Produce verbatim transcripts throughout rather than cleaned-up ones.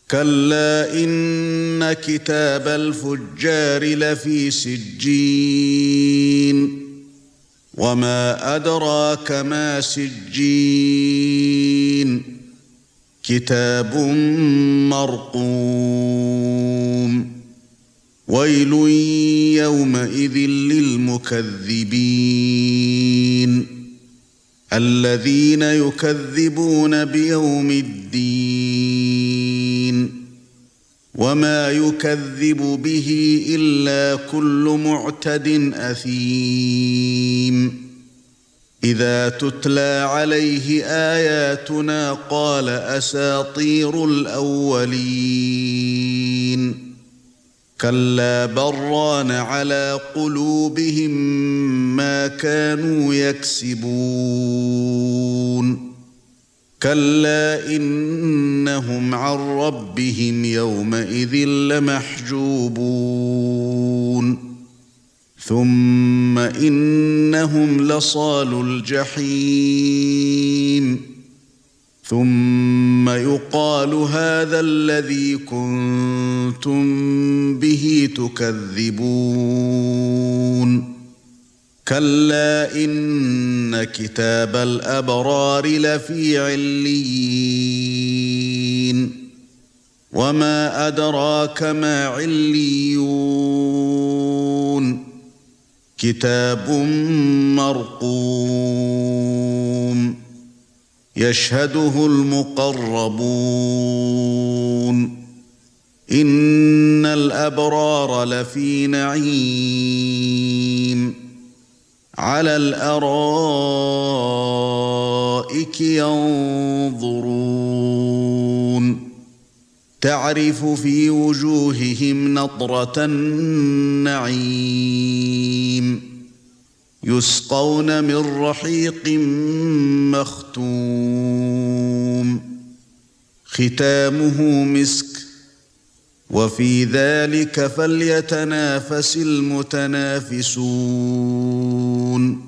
كلا إن كتاب الفجار لفي سجين وما أدراك ما سجين كتاب مرقوم ويل يومئذ للمكذبين الذين يكذبون بيوم الدين وما يكذب به إلا كل معتد أثيم إذا تتلى عليه آياتنا قال أساطير الأولين كلا بران على قلوبهم ما كانوا يكسبون كلا إنهم عن ربهم يومئذ لمحجوبون ثم إنهم لصالو الجحيم ثم يقال هذا الذي كنتم به تكذبون كلا إن كتاب الأبرار لفي عليين وما أدراك ما عليون كتاب مرقوم يشهده المقربون إن الأبرار لفي نعيم على الأرائك ينظرون تعرف في وجوههم نضرة النعيم يسقون من رحيق مختوم ختامه مسك وفي ذلك فليتنافس المتنافسون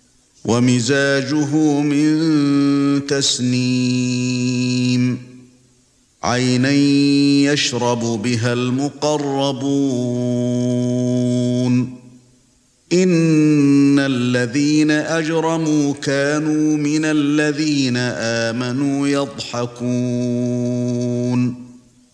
ومزاجه من تسنيم عينا يشرب بها المقربون إن الذين أجرموا كانوا من الذين آمنوا يضحكون